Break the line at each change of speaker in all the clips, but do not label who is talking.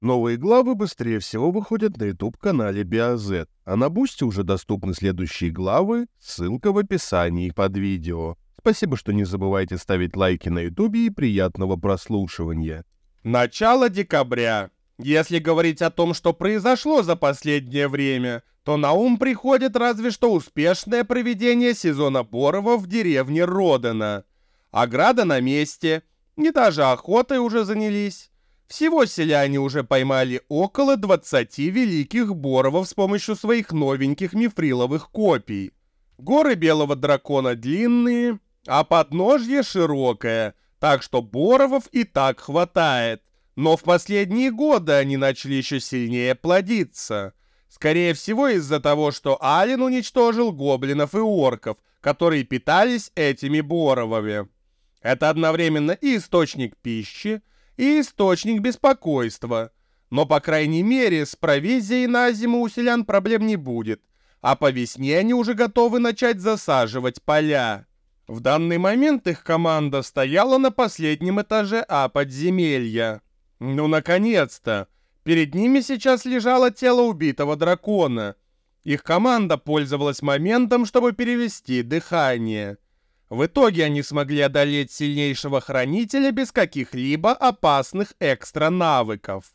Новые главы быстрее всего выходят на YouTube-канале BioZ, а на Бусти уже доступны следующие главы, ссылка в описании под видео. Спасибо, что не забывайте ставить лайки на YouTube и приятного прослушивания.
Начало декабря. Если говорить о том, что произошло за последнее время, то на ум приходит разве что успешное проведение сезона Борова в деревне Родена. Ограда на месте, и даже охотой уже занялись. Всего селяне уже поймали около 20 великих боровов с помощью своих новеньких мифриловых копий. Горы белого дракона длинные, а подножье широкое, так что боровов и так хватает. Но в последние годы они начали еще сильнее плодиться. Скорее всего из-за того, что Ален уничтожил гоблинов и орков, которые питались этими боровами. Это одновременно и источник пищи, и источник беспокойства. Но, по крайней мере, с провизией на зиму у селян проблем не будет, а по весне они уже готовы начать засаживать поля. В данный момент их команда стояла на последнем этаже подземелья. Ну, наконец-то! Перед ними сейчас лежало тело убитого дракона. Их команда пользовалась моментом, чтобы перевести дыхание. В итоге они смогли одолеть сильнейшего хранителя без каких-либо опасных экстра-навыков.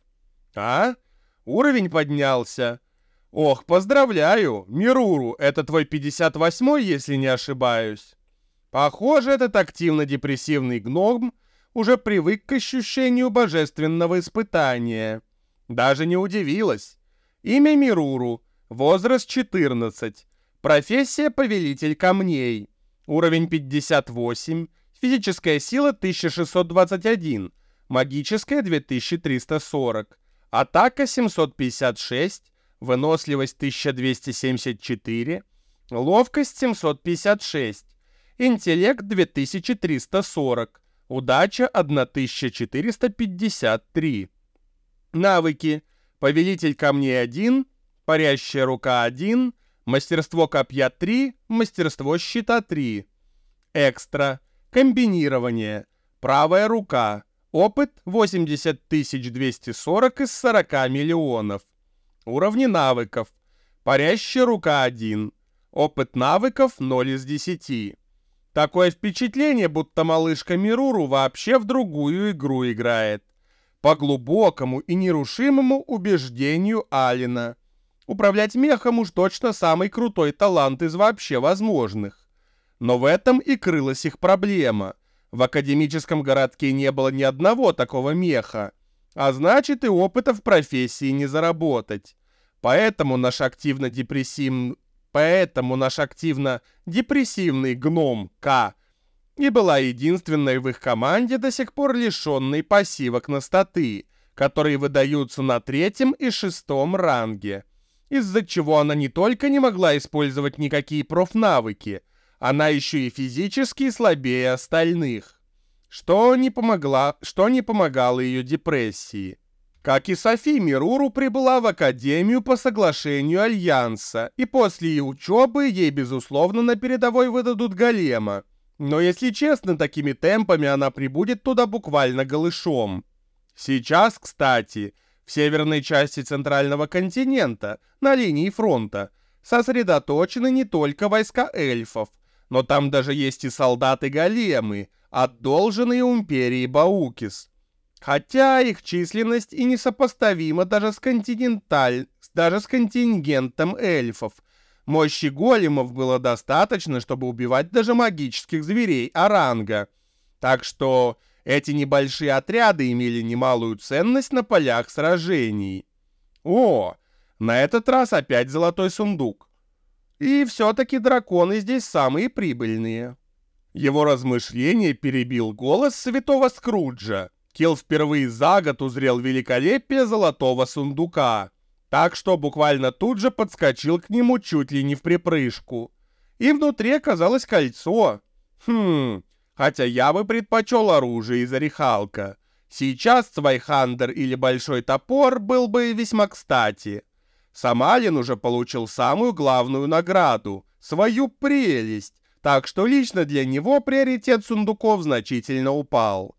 Уровень поднялся. Ох, поздравляю, Мируру, это твой 58-й, если не ошибаюсь. Похоже, этот активно-депрессивный гном уже привык к ощущению божественного испытания. Даже не удивилась. Имя Мируру, возраст 14, профессия повелитель камней. Уровень 58, физическая сила 1621, магическая 2340, атака 756, выносливость 1274, ловкость 756, интеллект 2340, удача 1453. Навыки: повелитель камней 1, парящая рука 1, мастерство копья 3, мастерство щита 3. Экстра. Комбинирование. Правая рука. Опыт 80240 из 40 миллионов. Уровни навыков. Парящая рука 1. Опыт навыков 0 из 10. Такое впечатление, будто малышка Мируру вообще в другую игру играет. По глубокому и нерушимому убеждению Алина. Управлять мехом уж точно самый крутой талант из вообще возможных. Но в этом и крылась их проблема. В академическом городке не было ни одного такого меха, а значит и опыта в профессии не заработать. Поэтому наш активно-депрессивный гном К и была единственной в их команде до сих пор лишенной пассивок на статы, которые выдаются на 3 и 6 ранге. Из-за чего она не только не могла использовать никакие профнавыки, она еще и физически слабее остальных, что не помогало ее депрессии. Как и Софи, Мируру прибыла в Академию по соглашению Альянса, и после ее учебы ей, безусловно, на передовой выдадут голема. Но, если честно, такими темпами она прибудет туда буквально голышом. Сейчас, кстати, в северной части центрального континента, на линии фронта, сосредоточены не только войска эльфов, но там даже есть и солдаты-големы, одолженные у империи Баукис. Хотя их численность и несопоставима даже с контингентом эльфов. Мощи големов было достаточно, чтобы убивать даже магических зверей оранга. Так что эти небольшие отряды имели немалую ценность на полях сражений. На этот раз опять золотой сундук. И все-таки драконы здесь самые прибыльные. Его размышление перебил голос святого Скруджа. Килл впервые за год узрел великолепие золотого сундука, так что буквально тут же подскочил к нему чуть ли не в припрыжку. И внутри оказалось кольцо. Хотя я бы предпочел оружие из орехалка. Сейчас Свайхандер или Большой Топор был бы весьма кстати. Сам Ален уже получил самую главную награду — свою прелесть, так что лично для него приоритет сундуков значительно упал.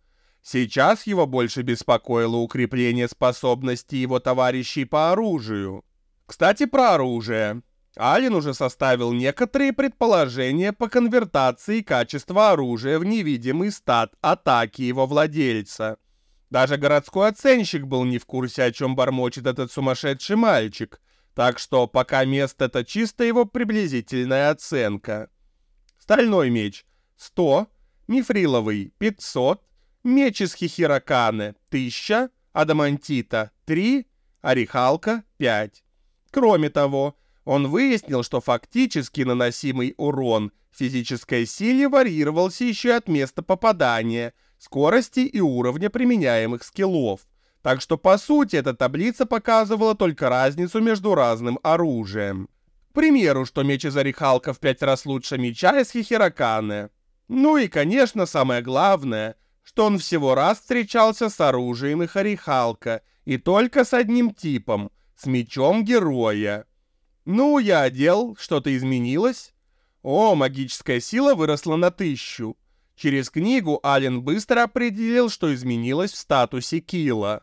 Сейчас его больше беспокоило укрепление способностей его товарищей по оружию. Кстати, про оружие. Ален уже составил некоторые предположения по конвертации качества оружия в невидимый стат атаки его владельца. Даже городской оценщик был не в курсе, о чем бормочет этот сумасшедший мальчик, так что пока место это чисто его приблизительная оценка. Стальной меч 100, мифриловый 500, меч из хихираканы 1000, адамантита 3, орехалка 5. Кроме того, он выяснил, что фактически наносимый урон физической силе варьировался еще и от места попадания, скорости и уровня применяемых скиллов. Так что, по сути, эта таблица показывала только разницу между разным оружием. К примеру, что меч из орехалка в 5 раз лучше меча из хихираканы. Ну и, конечно, самое главное, что он всего раз встречался с оружием их орехалка, и только с одним типом, с мечом героя. Ну, я одел, что-то изменилось. О, магическая сила выросла на 1000. Через книгу Ален быстро определил, что изменилось в статусе килла.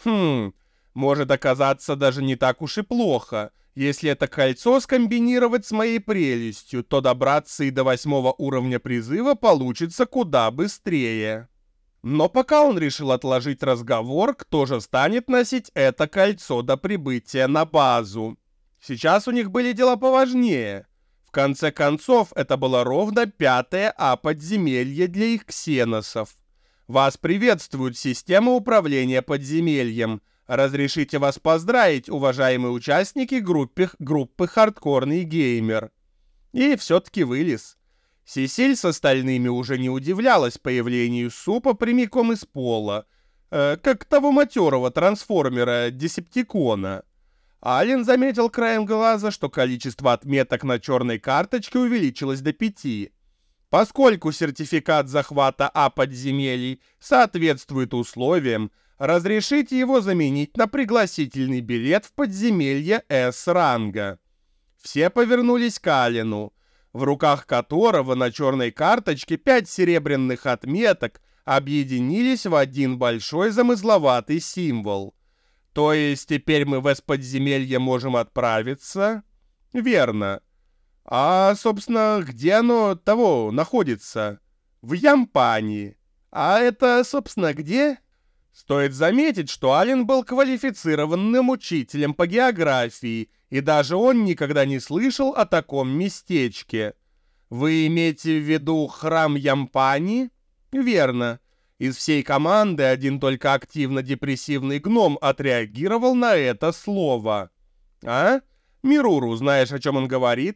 Может оказаться даже не так уж и плохо. Если это кольцо скомбинировать с моей прелестью, то добраться и до 8 уровня призыва получится куда быстрее. Но пока он решил отложить разговор, кто же станет носить это кольцо до прибытия на базу. Сейчас у них были дела поважнее. В конце концов, это было ровно 5-е подземелье для их ксеносов. Вас приветствует система управления подземельем. Разрешите вас поздравить, уважаемые участники группы «Хардкорный геймер». И все-таки вылез. Сесиль с остальными уже не удивлялась появлению супа прямиком из пола, как того матерого трансформера Десептикона. Ален заметил краем глаза, что количество отметок на черной карточке увеличилось до 5. Поскольку сертификат захвата подземелий соответствует условиям, разрешите его заменить на пригласительный билет в подземелье С-ранга. Все повернулись к Алену, в руках которого на черной карточке 5 серебряных отметок объединились в один большой замысловатый символ. То есть теперь мы в С-подземелье можем отправиться? Верно. А, собственно, где оно находится? В Ямпании. А это, собственно, где? Стоит заметить, что Ален был квалифицированным учителем по географии, и даже он никогда не слышал о таком местечке. Вы имеете в виду храм Ямпани? Верно. Из всей команды один только активно-депрессивный гном отреагировал на это слово. А? Мируру, знаешь, о чем он говорит?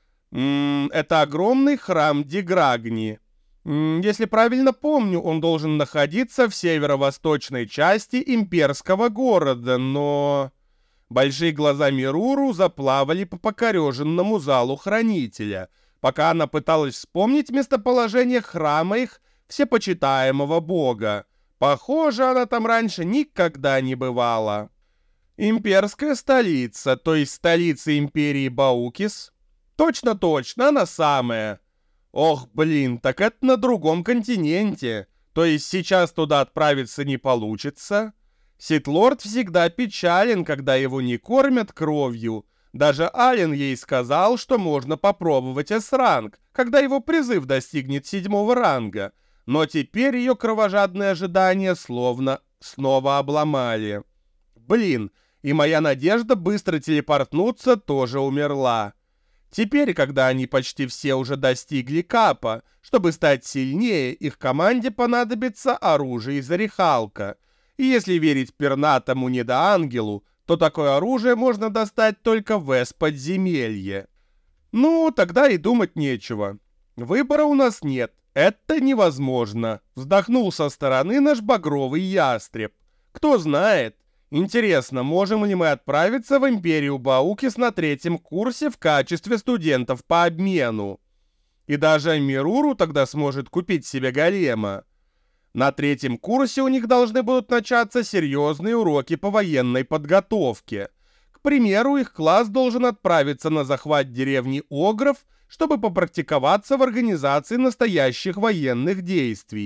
Это огромный храм Деграгни. Если правильно помню, он должен находиться в северо-восточной части имперского города, но... Большие глаза Мируру заплавали по покореженному залу хранителя, пока она пыталась вспомнить местоположение храма их всепочитаемого бога. Похоже, она там раньше никогда не бывала. Имперская столица, то есть столица империи Баукис? Точно-точно, она самая. Ох, блин, так это на другом континенте. То есть сейчас туда отправиться не получится? Ситлорд всегда печален, когда его не кормят кровью. Даже Ален ей сказал, что можно попробовать С-ранг, когда его призыв достигнет 7-го ранга. Но теперь ее кровожадные ожидания словно снова обломали. Блин, и моя надежда быстро телепортнуться тоже умерла. Теперь, когда они почти все уже достигли капа, чтобы стать сильнее, их команде понадобится оружие из орехалка. И если верить пернатому недоангелу, то такое оружие можно достать только в С-подземелье. Ну, тогда и думать нечего. Выбора у нас нет. Это невозможно. Вздохнул со стороны наш багровый ястреб. Кто знает. Интересно, можем ли мы отправиться в Империю Баукис на 3-м курсе в качестве студентов по обмену? И даже Мируру тогда сможет купить себе голема. На 3-м курсе у них должны будут начаться серьезные уроки по военной подготовке. К примеру, их класс должен отправиться на захват деревни Огров, чтобы попрактиковаться в организации настоящих военных действий.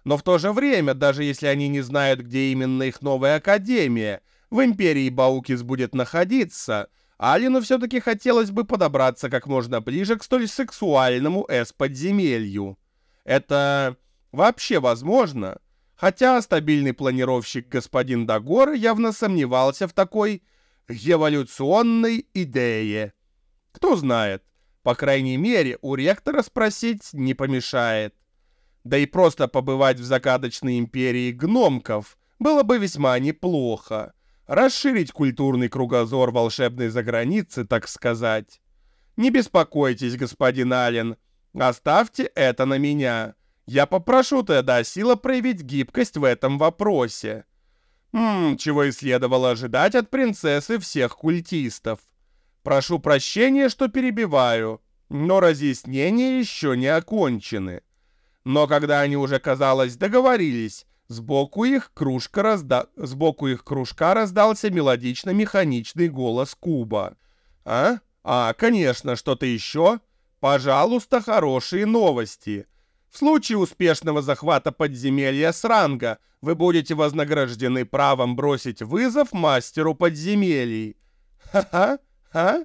Но в то же время, даже если они не знают, где именно их новая академия в Империи Баукис будет находиться, Алину все-таки хотелось бы подобраться как можно ближе к столь сексуальному С-подземелью. Это вообще возможно? Хотя стабильный планировщик господин Дагора явно сомневался в такой эволюционной идее. Кто знает, по крайней мере, у ректора спросить не помешает. Да и просто побывать в загадочной империи гномков было бы весьма неплохо. Расширить культурный кругозор волшебной заграницы, так сказать. Не беспокойтесь, господин Аллен, оставьте это на меня. Я попрошу Теодосила проявить гибкость в этом вопросе. Чего и следовало ожидать от принцессы всех культистов. Прошу прощения, что перебиваю, но разъяснения еще не окончены. Но когда они уже, казалось, договорились, сбоку их кружка раздался мелодично-механичный голос Куба. Конечно, что-то еще? Пожалуйста, хорошие новости. В случае успешного захвата подземелья с ранга вы будете вознаграждены правом бросить вызов мастеру подземелий. Ха-ха?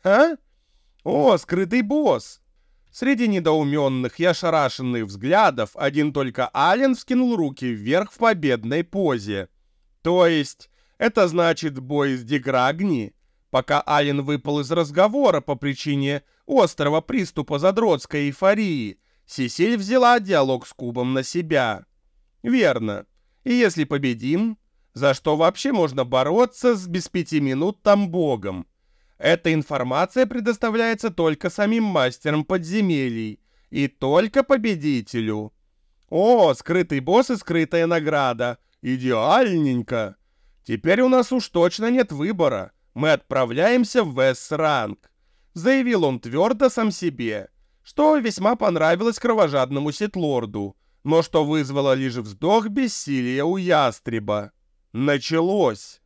О, скрытый босс! Среди недоуменных и ошарашенных взглядов один только Ален вскинул руки вверх в победной позе. То есть, это значит бой с Деграгни? Пока Ален выпал из разговора по причине острого приступа задротской эйфории, Сесиль взяла диалог с Кубом на себя. Верно. И если победим, за что вообще можно бороться с без 5 минут там богом? Эта информация предоставляется только самим мастерам подземелий и только победителю. О, скрытый босс и скрытая награда. Идеальненько. Теперь у нас уж точно нет выбора. Мы отправляемся в С-ранг. Заявил он твердо сам себе, что весьма понравилось кровожадному сетлорду, но что вызвало лишь вздох бессилия у ястреба. Началось.